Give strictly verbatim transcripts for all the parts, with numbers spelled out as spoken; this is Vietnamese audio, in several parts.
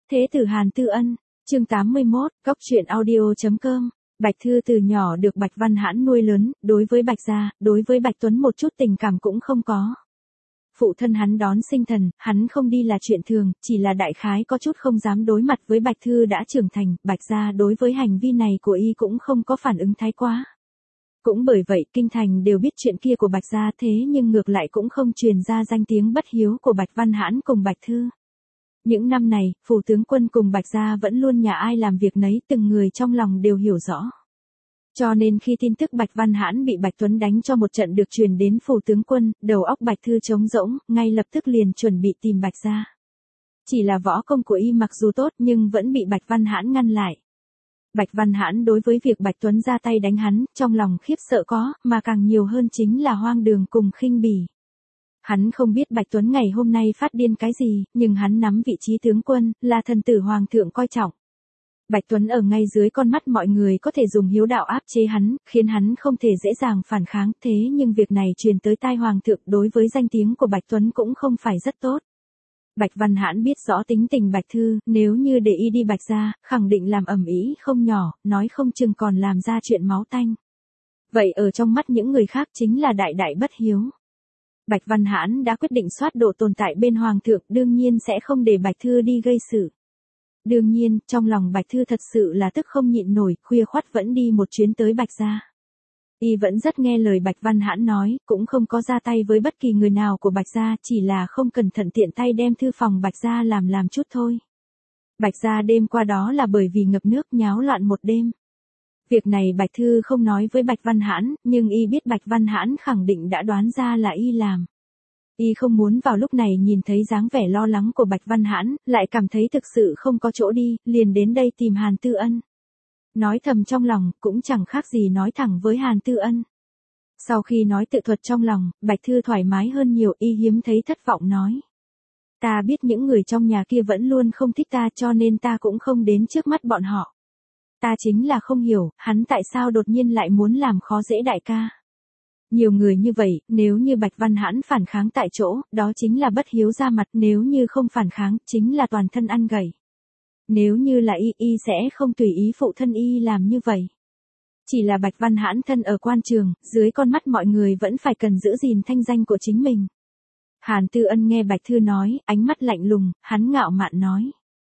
Thế tử Hàn Tư Ân, chương tám mươi mốt, Cóc truyện audio chấm com. Bạch Thư từ nhỏ được Bạch Văn Hãn nuôi lớn, đối với Bạch gia, đối với Bạch Tuấn một chút tình cảm cũng không có. Phụ thân hắn đón sinh thần, hắn không đi là chuyện thường, chỉ là đại khái có chút không dám đối mặt với Bạch Thư đã trưởng thành, Bạch gia đối với hành vi này của y cũng không có phản ứng thái quá. Cũng bởi vậy kinh thành đều biết chuyện kia của Bạch gia, thế nhưng ngược lại cũng không truyền ra danh tiếng bất hiếu của Bạch Văn Hãn cùng Bạch Thư. Những năm này, phủ tướng quân cùng Bạch gia vẫn luôn nhà ai làm việc nấy, từng người trong lòng đều hiểu rõ. Cho nên khi tin tức Bạch Văn Hãn bị Bạch Tuấn đánh cho một trận được truyền đến phủ tướng quân, đầu óc Bạch Thư trống rỗng, ngay lập tức liền chuẩn bị tìm Bạch gia. Chỉ là võ công của y mặc dù tốt nhưng vẫn bị Bạch Văn Hãn ngăn lại. Bạch Văn Hãn đối với việc Bạch Tuấn ra tay đánh hắn, trong lòng khiếp sợ có, mà càng nhiều hơn chính là hoang đường cùng khinh bỉ. Hắn không biết Bạch Tuấn ngày hôm nay phát điên cái gì, nhưng hắn nắm vị trí tướng quân, là thần tử hoàng thượng coi trọng. Bạch Tuấn ở ngay dưới con mắt mọi người có thể dùng hiếu đạo áp chế hắn, khiến hắn không thể dễ dàng phản kháng, thế nhưng việc này truyền tới tai hoàng thượng đối với danh tiếng của Bạch Tuấn cũng không phải rất tốt. Bạch Văn Hãn biết rõ tính tình Bạch Thư, nếu như để y đi Bạch gia, khẳng định làm ầm ĩ không nhỏ, nói không chừng còn làm ra chuyện máu tanh. Vậy ở trong mắt những người khác chính là đại đại bất hiếu. Bạch Văn Hãn đã quyết định soát độ tồn tại bên hoàng thượng, đương nhiên sẽ không để Bạch Thư đi gây sự. Đương nhiên, trong lòng Bạch Thư thật sự là tức không nhịn nổi, khuya khoắt vẫn đi một chuyến tới Bạch gia. Y vẫn rất nghe lời Bạch Văn Hãn nói, cũng không có ra tay với bất kỳ người nào của Bạch gia, chỉ là không cẩn thận tiện tay đem thư phòng Bạch gia làm làm chút thôi. Bạch gia đêm qua đó là bởi vì ngập nước nháo loạn một đêm. Việc này Bạch Thư không nói với Bạch Văn Hãn, nhưng y biết Bạch Văn Hãn khẳng định đã đoán ra là y làm. Y không muốn vào lúc này nhìn thấy dáng vẻ lo lắng của Bạch Văn Hãn, lại cảm thấy thực sự không có chỗ đi, liền đến đây tìm Hàn Tư Ân. Nói thầm trong lòng, cũng chẳng khác gì nói thẳng với Hàn Tư Ân. Sau khi nói tự thuật trong lòng, Bạch Thư thoải mái hơn nhiều, y hiếm thấy thất vọng nói. Ta biết những người trong nhà kia vẫn luôn không thích ta, cho nên ta cũng không đến trước mắt bọn họ. Ta chính là không hiểu, hắn tại sao đột nhiên lại muốn làm khó dễ đại ca. Nhiều người như vậy, nếu như Bạch Văn Hãn phản kháng tại chỗ, đó chính là bất hiếu ra mặt, nếu như không phản kháng, chính là toàn thân ăn gầy. Nếu như là y, y sẽ không tùy ý phụ thân y làm như vậy. Chỉ là Bạch Văn Hãn thân ở quan trường, dưới con mắt mọi người vẫn phải cần giữ gìn thanh danh của chính mình. Hàn Tư Ân nghe Bạch Thư nói, ánh mắt lạnh lùng, hắn ngạo mạn nói.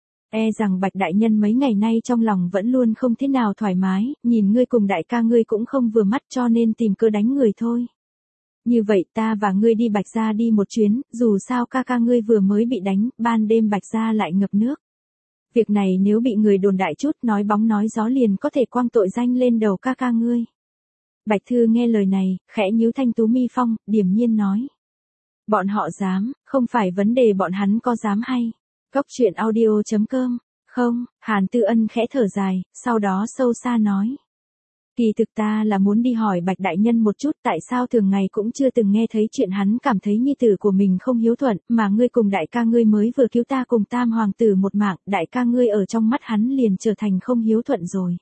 E rằng Bạch đại nhân mấy ngày nay trong lòng vẫn luôn không thế nào thoải mái, nhìn ngươi cùng đại ca ngươi cũng không vừa mắt cho nên tìm cơ đánh người thôi. Như vậy ta và ngươi đi Bạch gia đi một chuyến, dù sao ca ca ngươi vừa mới bị đánh, ban đêm Bạch gia lại ngập nước. Việc này nếu bị người đồn đại chút nói bóng nói gió liền có thể quăng tội danh lên đầu ca ca ngươi. Bạch Thư nghe lời này, khẽ nhíu thanh tú mi phong, điềm nhiên nói. Bọn họ dám, không phải vấn đề bọn hắn có dám hay. Cóc truyện audio chấm com. Không, Hàn Tư Ân khẽ thở dài, sau đó sâu xa nói. Kỳ thực ta là muốn đi hỏi Bạch đại nhân một chút tại sao thường ngày cũng chưa từng nghe thấy chuyện hắn cảm thấy nhi tử của mình không hiếu thuận, mà ngươi cùng đại ca ngươi mới vừa cứu ta cùng tam hoàng tử một mạng, đại ca ngươi ở trong mắt hắn liền trở thành không hiếu thuận rồi.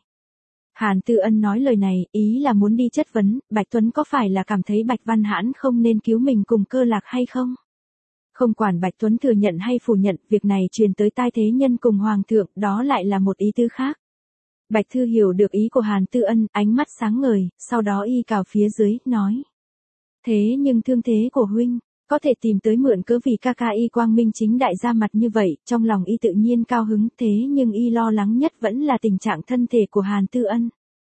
Hàn Tư Ân nói lời này, ý là muốn đi chất vấn, Bạch Tuấn có phải là cảm thấy Bạch Văn Hãn không nên cứu mình cùng Cơ Lạc hay không? Không quản Bạch Tuấn thừa nhận hay phủ nhận, việc này truyền tới tai thế nhân cùng hoàng thượng, đó lại là một ý tứ khác. Bạch Thư hiểu được ý của Hàn Tư Ân, ánh mắt sáng ngời, sau đó y cào phía dưới, nói. Thế nhưng thương thế của huynh, có thể tìm tới mượn cớ vì ca ca y quang minh chính đại ra mặt như vậy, trong lòng y tự nhiên cao hứng, thế nhưng y lo lắng nhất vẫn là tình trạng thân thể của Hàn Tư Ân.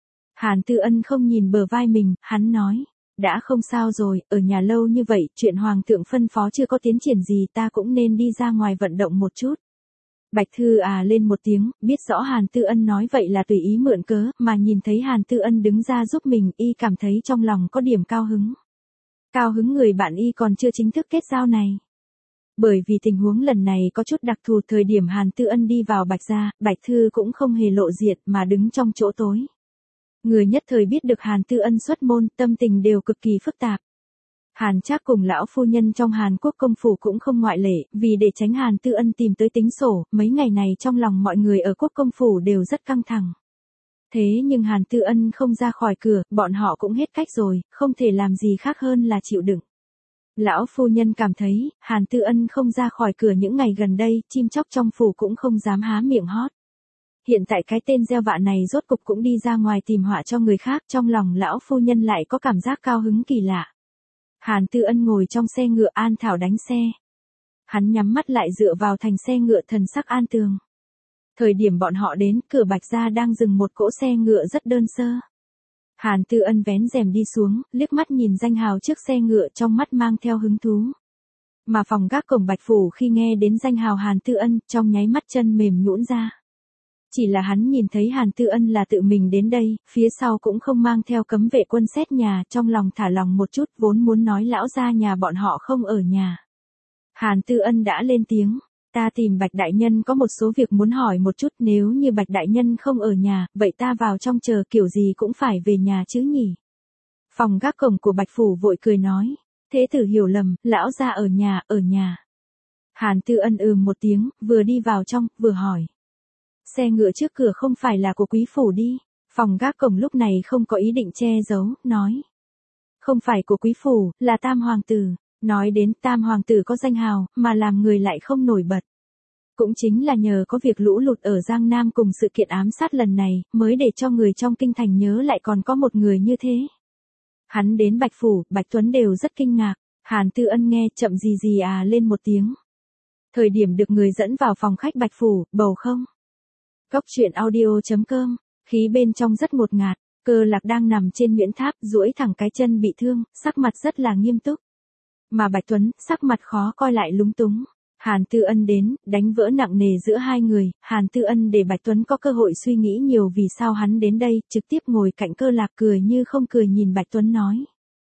Hàn Tư Ân không nhìn bờ vai mình, hắn nói. Đã không sao rồi, ở nhà lâu như vậy, chuyện hoàng thượng phân phó chưa có tiến triển gì, ta cũng nên đi ra ngoài vận động một chút. Bạch Thư à lên một tiếng, biết rõ Hàn Tư Ân nói vậy là tùy ý mượn cớ, mà nhìn thấy Hàn Tư Ân đứng ra giúp mình, y cảm thấy trong lòng có điểm cao hứng. Cao hứng người bạn y còn chưa chính thức kết giao này. Bởi vì tình huống lần này có chút đặc thù, thời điểm Hàn Tư Ân đi vào Bạch gia, Bạch Thư cũng không hề lộ diện mà đứng trong chỗ tối. Người nhất thời biết được Hàn Tư Ân xuất môn, tâm tình đều cực kỳ phức tạp. Hàn Trác cùng lão phu nhân trong Hàn Quốc công phủ cũng không ngoại lệ, vì để tránh Hàn Tư Ân tìm tới tính sổ, mấy ngày này trong lòng mọi người ở quốc công phủ đều rất căng thẳng. Thế nhưng Hàn Tư Ân không ra khỏi cửa, bọn họ cũng hết cách rồi, không thể làm gì khác hơn là chịu đựng. Lão phu nhân cảm thấy, Hàn Tư Ân không ra khỏi cửa những ngày gần đây, chim chóc trong phủ cũng không dám há miệng hót. Hiện tại cái tên gieo vạ này rốt cục cũng đi ra ngoài tìm họa cho người khác, trong lòng lão phu nhân lại có cảm giác cao hứng kỳ lạ. Hàn Tư Ân ngồi trong xe ngựa An Thảo đánh xe. Hắn nhắm mắt lại dựa vào thành xe ngựa thần sắc an tường. Thời điểm bọn họ đến, cửa Bạch gia đang dừng một cỗ xe ngựa rất đơn sơ. Hàn Tư Ân vén rèm đi xuống, liếc mắt nhìn danh hào trước xe ngựa trong mắt mang theo hứng thú. Mà phòng gác cổng Bạch phủ khi nghe đến danh hào Hàn Tư Ân, trong nháy mắt chân mềm nhũn ra. Chỉ là hắn nhìn thấy Hàn Tư Ân là tự mình đến đây, phía sau cũng không mang theo cấm vệ quân xét nhà, trong lòng thả lòng một chút, vốn muốn nói lão gia nhà bọn họ không ở nhà. Hàn Tư Ân đã lên tiếng, ta tìm Bạch đại nhân có một số việc muốn hỏi một chút, nếu như Bạch đại nhân không ở nhà, vậy ta vào trong chờ, kiểu gì cũng phải về nhà chứ nhỉ. Phòng gác cổng của Bạch phủ vội cười nói, thế tử hiểu lầm, lão gia ở nhà, ở nhà. Hàn Tư Ân ừm một tiếng, vừa đi vào trong, vừa hỏi. Xe ngựa trước cửa không phải là của quý phủ đi. Phòng gác cổng lúc này không có ý định che giấu, nói. Không phải của quý phủ, là Tam hoàng tử. Nói đến Tam hoàng tử có danh hào, mà làm người lại không nổi bật. Cũng chính là nhờ có việc lũ lụt ở Giang Nam cùng sự kiện ám sát lần này, mới để cho người trong kinh thành nhớ lại còn có một người như thế. Hắn đến Bạch phủ, Bạch Tuấn đều rất kinh ngạc. Hàn Tư Ân nghe chậm gì gì à lên một tiếng. Thời điểm được người dẫn vào phòng khách Bạch phủ, bầu không. Cốc truyện audio chấm com, khí bên trong rất ngột ngạt, Cơ Lạc đang nằm trên miễn tháp, duỗi thẳng cái chân bị thương, sắc mặt rất là nghiêm túc. Mà Bạch Tuấn, sắc mặt khó coi lại lúng túng. Hàn Tư Ân đến, đánh vỡ nặng nề giữa hai người, Hàn Tư Ân để Bạch Tuấn có cơ hội suy nghĩ nhiều vì sao hắn đến đây, trực tiếp ngồi cạnh Cơ Lạc cười như không cười nhìn Bạch Tuấn nói.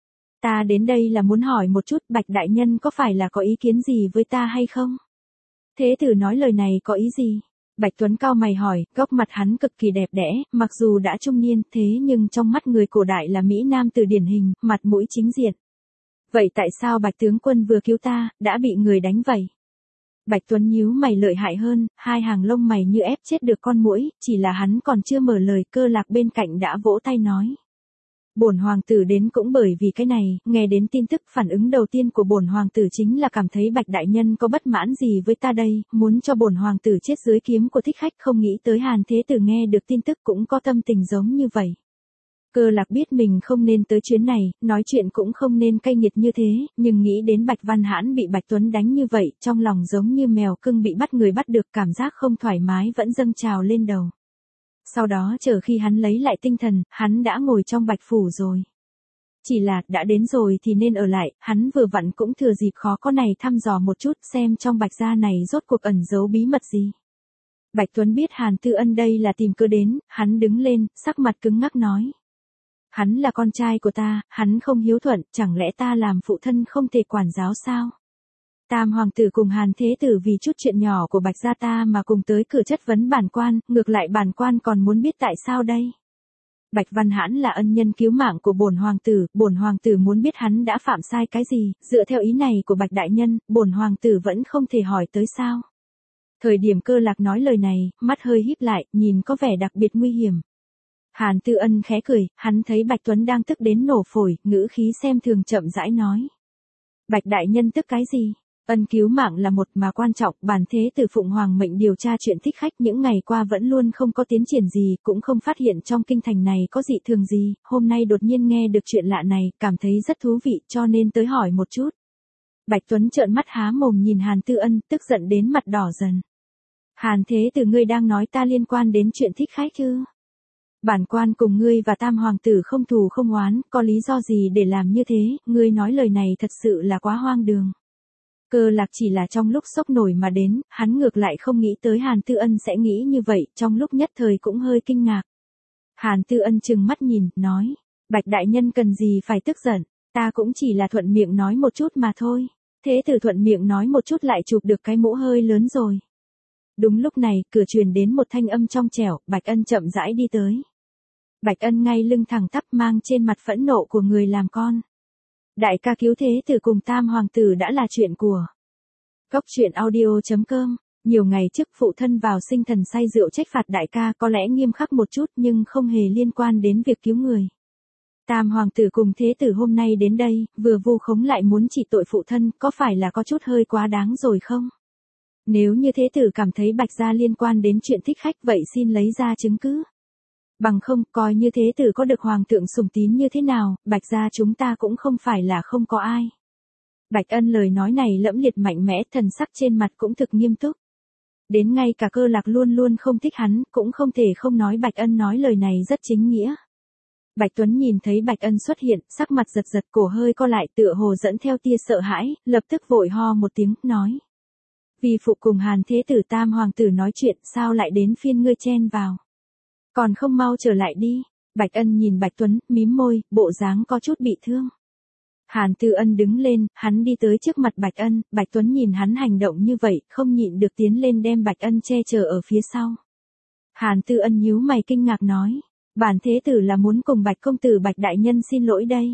Ta đến đây là muốn hỏi một chút, Bạch đại nhân có phải là có ý kiến gì với ta hay không? Thế tử nói lời này có ý gì? Bạch Tuấn cau mày hỏi, góc mặt hắn cực kỳ đẹp đẽ, mặc dù đã trung niên, thế nhưng trong mắt người cổ đại là Mỹ Nam từ điển hình, mặt mũi chính diện. Vậy tại sao Bạch tướng quân vừa cứu ta, đã bị người đánh vậy? Bạch Tuấn nhíu mày lợi hại hơn, hai hàng lông mày như ép chết được con muỗi, chỉ là hắn còn chưa mở lời, Cơ Lạc bên cạnh đã vỗ tay nói. Bổn hoàng tử đến cũng bởi vì cái này, nghe đến tin tức phản ứng đầu tiên của bổn hoàng tử chính là cảm thấy Bạch đại nhân có bất mãn gì với ta đây, muốn cho bổn hoàng tử chết dưới kiếm của thích khách, không nghĩ tới Hàn thế tử nghe được tin tức cũng có tâm tình giống như vậy. Cơ Lạc biết mình không nên tới chuyến này, nói chuyện cũng không nên cay nghiệt như thế, nhưng nghĩ đến Bạch Văn Hãn bị Bạch Tuấn đánh như vậy, trong lòng giống như mèo cưng bị bắt người bắt được, cảm giác không thoải mái vẫn dâng trào lên đầu. Sau đó chờ khi hắn lấy lại tinh thần, hắn đã ngồi trong Bạch phủ rồi. Chỉ là, đã đến rồi thì nên ở lại, hắn vừa vặn cũng thừa dịp khó có này thăm dò một chút xem trong Bạch gia này rốt cuộc ẩn giấu bí mật gì. Bạch Tuấn biết Hàn Tư Ân đây là tìm cơ đến, hắn đứng lên, sắc mặt cứng ngắc nói. Hắn là con trai của ta, hắn không hiếu thuận, chẳng lẽ ta làm phụ thân không thể quản giáo sao? Tam hoàng tử cùng Hàn thế tử vì chút chuyện nhỏ của Bạch gia ta mà cùng tới cửa chất vấn bản quan, ngược lại bản quan còn muốn biết tại sao đây? Bạch Văn Hãn là ân nhân cứu mạng của bổn hoàng tử, bổn hoàng tử muốn biết hắn đã phạm sai cái gì, dựa theo ý này của Bạch đại nhân, bổn hoàng tử vẫn không thể hỏi tới sao? Thời điểm Cơ Lạc nói lời này, mắt hơi híp lại, nhìn có vẻ đặc biệt nguy hiểm. Hàn Tư Ân khẽ cười, hắn thấy Bạch Tuấn đang tức đến nổ phổi, ngữ khí xem thường chậm rãi nói. Bạch đại nhân tức cái gì? Ân cứu mạng là một mà quan trọng, bản thế tử Phụng Hoàng mệnh điều tra chuyện thích khách những ngày qua vẫn luôn không có tiến triển gì, cũng không phát hiện trong kinh thành này có dị thường gì, hôm nay đột nhiên nghe được chuyện lạ này, cảm thấy rất thú vị cho nên tới hỏi một chút. Bạch Tuấn trợn mắt há mồm nhìn Hàn Tư Ân, tức giận đến mặt đỏ dần. Hàn thế tử ngươi đang nói ta liên quan đến chuyện thích khách chứ? Bản quan cùng ngươi và Tam hoàng tử không thù không oán, có lý do gì để làm như thế, ngươi nói lời này thật sự là quá hoang đường. Cơ Lạc chỉ là trong lúc sốc nổi mà đến, hắn ngược lại không nghĩ tới Hàn Tư Ân sẽ nghĩ như vậy, trong lúc nhất thời cũng hơi kinh ngạc. Hàn Tư Ân trừng mắt nhìn, nói, Bạch đại nhân cần gì phải tức giận, ta cũng chỉ là thuận miệng nói một chút mà thôi. Thế tử thuận miệng nói một chút lại chụp được cái mũ hơi lớn rồi. Đúng lúc này, cửa truyền đến một thanh âm trong trẻo, Bạch Ân chậm rãi đi tới. Bạch Ân ngay lưng thẳng tắp mang trên mặt phẫn nộ của người làm con. Đại ca cứu thế tử cùng Tam hoàng tử đã là chuyện của. Cốc truyện audio chấm com, nhiều ngày trước phụ thân vào sinh thần say rượu trách phạt đại ca có lẽ nghiêm khắc một chút nhưng không hề liên quan đến việc cứu người. Tam hoàng tử cùng thế tử hôm nay đến đây, vừa vu khống lại muốn trị tội phụ thân, có phải là có chút hơi quá đáng rồi không? Nếu như thế tử cảm thấy Bạch gia liên quan đến chuyện thích khách vậy xin lấy ra chứng cứ. Bằng không, coi như thế tử có được hoàng thượng sủng tín như thế nào, Bạch gia chúng ta cũng không phải là không có ai. Bạch Ân lời nói này lẫm liệt mạnh mẽ, thần sắc trên mặt cũng thực nghiêm túc. Đến ngay cả Cơ Lạc luôn luôn không thích hắn, cũng không thể không nói Bạch Ân nói lời này rất chính nghĩa. Bạch Tuấn nhìn thấy Bạch Ân xuất hiện, sắc mặt giật giật, cổ hơi co lại, tựa hồ dẫn theo tia sợ hãi, lập tức vội ho một tiếng, nói. Vì phụ cùng Hàn thế tử Tam hoàng tử nói chuyện, sao lại đến phiên ngươi chen vào? Còn không mau trở lại đi. Bạch Ân nhìn Bạch Tuấn, mím môi, bộ dáng có chút bị thương. Hàn Tư Ân đứng lên, hắn đi tới trước mặt Bạch Ân, Bạch Tuấn nhìn hắn hành động như vậy, không nhịn được tiến lên đem Bạch Ân che chở ở phía sau. Hàn Tư Ân nhíu mày kinh ngạc nói, bản thế tử là muốn cùng Bạch công tử Bạch đại nhân xin lỗi đây.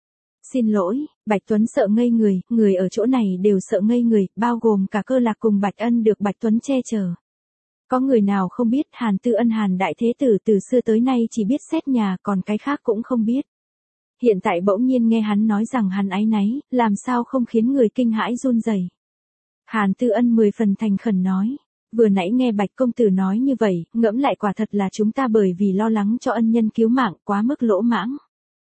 Xin lỗi, Bạch Tuấn sợ ngây người, người ở chỗ này đều sợ ngây người, bao gồm cả Cơ Lạc cùng Bạch Ân được Bạch Tuấn che chở. Có người nào không biết Hàn Tư Ân Hàn đại thế tử từ xưa tới nay chỉ biết xét nhà, còn cái khác cũng không biết. Hiện tại bỗng nhiên nghe hắn nói rằng hắn áy náy, làm sao không khiến người kinh hãi run rẩy. Hàn Tư Ân mười phần thành khẩn nói, vừa nãy nghe Bạch công tử nói như vậy, ngẫm lại quả thật là chúng ta bởi vì lo lắng cho ân nhân cứu mạng quá mức lỗ mãng.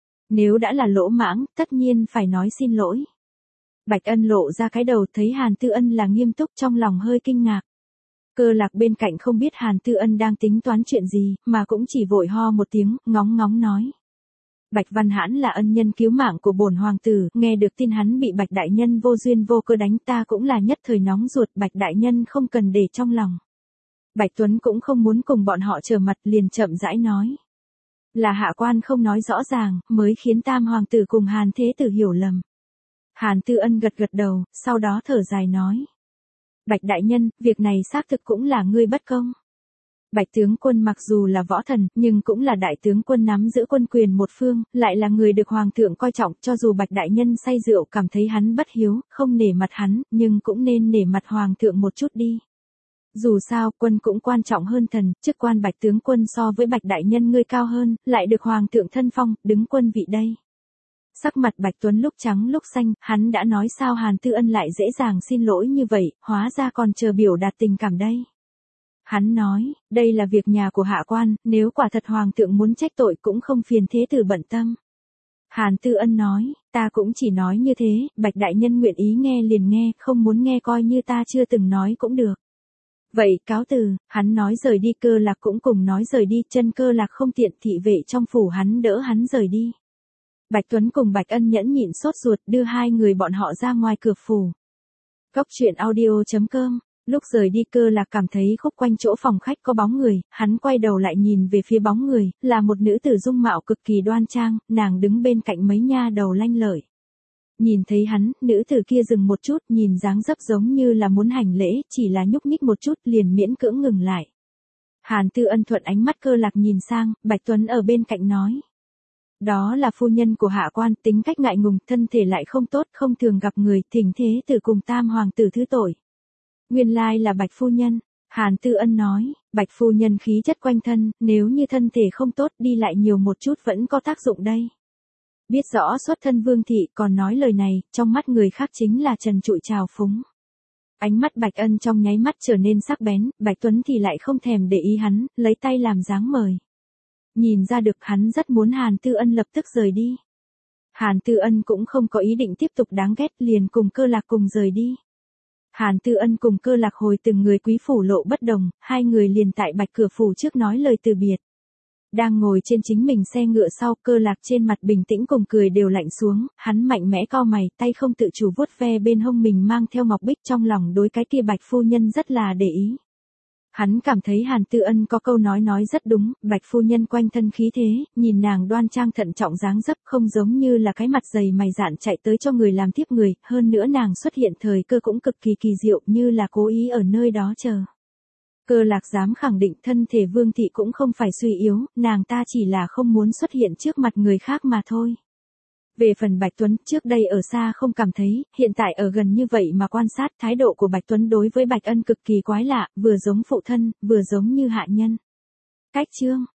Nếu đã là lỗ mãng, tất nhiên phải nói xin lỗi. Bạch Ân lộ ra cái đầu, thấy Hàn Tư Ân là nghiêm túc, trong lòng hơi kinh ngạc. Cơ Lạc bên cạnh không biết Hàn Tư Ân đang tính toán chuyện gì, mà cũng chỉ vội ho một tiếng, ngóng ngóng nói. Bạch Văn Hãn là ân nhân cứu mạng của bổn hoàng tử, nghe được tin hắn bị Bạch đại nhân vô duyên vô cớ đánh, ta cũng là nhất thời nóng ruột, Bạch đại nhân không cần để trong lòng. Bạch Tuấn cũng không muốn cùng bọn họ trở mặt, liền chậm rãi nói. Là hạ quan không nói rõ ràng, mới khiến Tam hoàng tử cùng Hàn thế tử hiểu lầm. Hàn Tư Ân gật gật đầu, sau đó thở dài nói. Bạch đại nhân, việc này xác thực cũng là ngươi bất công. Bạch tướng quân mặc dù là võ thần, nhưng cũng là đại tướng quân nắm giữ quân quyền một phương, lại là người được hoàng thượng coi trọng, cho dù Bạch đại nhân say rượu cảm thấy hắn bất hiếu, không nể mặt hắn, nhưng cũng nên nể mặt hoàng thượng một chút đi. Dù sao, quân cũng quan trọng hơn thần, chức quan Bạch tướng quân so với Bạch đại nhân ngươi cao hơn, lại được hoàng thượng thân phong, đứng quân vị đây. Sắc mặt Bạch Tuấn lúc trắng lúc xanh, hắn đã nói sao Hàn Tư Ân lại dễ dàng xin lỗi như vậy, hóa ra còn chờ biểu đạt tình cảm đây. Hắn nói, đây là việc nhà của hạ quan, nếu quả thật hoàng thượng muốn trách tội cũng không phiền thế tử bận tâm. Hàn Tư Ân nói, ta cũng chỉ nói như thế, Bạch đại nhân nguyện ý nghe liền nghe, không muốn nghe coi như ta chưa từng nói cũng được. Vậy cáo từ, hắn nói rời đi, Cơ Lạc cũng cùng nói rời đi, chân Cơ Lạc không tiện, thị vệ trong phủ hắn đỡ hắn rời đi. Bạch Tuấn cùng Bạch Ân nhẫn nhịn sốt ruột đưa hai người bọn họ ra ngoài cửa phủ. Cốc truyện audio chấm com. Lúc rời đi Cơ Lạc cảm thấy khúc quanh chỗ phòng khách có bóng người, hắn quay đầu lại nhìn về phía bóng người, là một nữ tử dung mạo cực kỳ đoan trang, nàng đứng bên cạnh mấy nha đầu lanh lợi. Nhìn thấy hắn, nữ tử kia dừng một chút, nhìn dáng dấp giống như là muốn hành lễ, chỉ là nhúc nhích một chút liền miễn cưỡng ngừng lại. Hàn Tư Ân thuận ánh mắt Cơ Lạc nhìn sang, Bạch Tuấn ở bên cạnh nói. Đó là phu nhân của hạ quan, tính cách ngại ngùng, thân thể lại không tốt, không thường gặp người, thỉnh thế tử cùng Tam hoàng tử thứ tội. Nguyên lai là Bạch phu nhân. Hàn Tư Ân nói, Bạch phu nhân khí chất quanh thân, nếu như thân thể không tốt đi lại nhiều một chút vẫn có tác dụng đây. Biết rõ xuất thân vương thị còn nói lời này, trong mắt người khác chính là trần trụi trào phúng. Ánh mắt Bạch Ân trong nháy mắt trở nên sắc bén, Bạch Tuấn thì lại không thèm để ý hắn, lấy tay làm dáng mời. Nhìn ra được hắn rất muốn Hàn Tư Ân lập tức rời đi. Hàn Tư Ân cũng không có ý định tiếp tục đáng ghét, liền cùng Cơ Lạc cùng rời đi. Hàn Tư Ân cùng Cơ Lạc hồi từng người quý phủ lộ bất đồng, hai người liền tại Bạch cửa phủ trước nói lời từ biệt. Đang ngồi trên chính mình xe ngựa sau, Cơ Lạc trên mặt bình tĩnh cùng cười đều lạnh xuống, hắn mạnh mẽ cau mày, tay không tự chủ vuốt ve bên hông mình mang theo ngọc bích, trong lòng đối cái kia Bạch phu nhân rất là để ý. Hắn cảm thấy Hàn Tư Ân có câu nói nói rất đúng, Bạch phu nhân quanh thân khí thế, nhìn nàng đoan trang thận trọng dáng dấp, không giống như là cái mặt dày mày dạn chạy tới cho người làm tiếp người, hơn nữa nàng xuất hiện thời cơ cũng cực kỳ kỳ diệu, như là cố ý ở nơi đó chờ. Cơ Lạc dám khẳng định thân thể vương thị cũng không phải suy yếu, nàng ta chỉ là không muốn xuất hiện trước mặt người khác mà thôi. Về phần Bạch Tuấn, trước đây ở xa không cảm thấy, hiện tại ở gần như vậy mà quan sát, thái độ của Bạch Tuấn đối với Bạch Ân cực kỳ quái lạ, vừa giống phụ thân, vừa giống như hạ nhân. Cách chương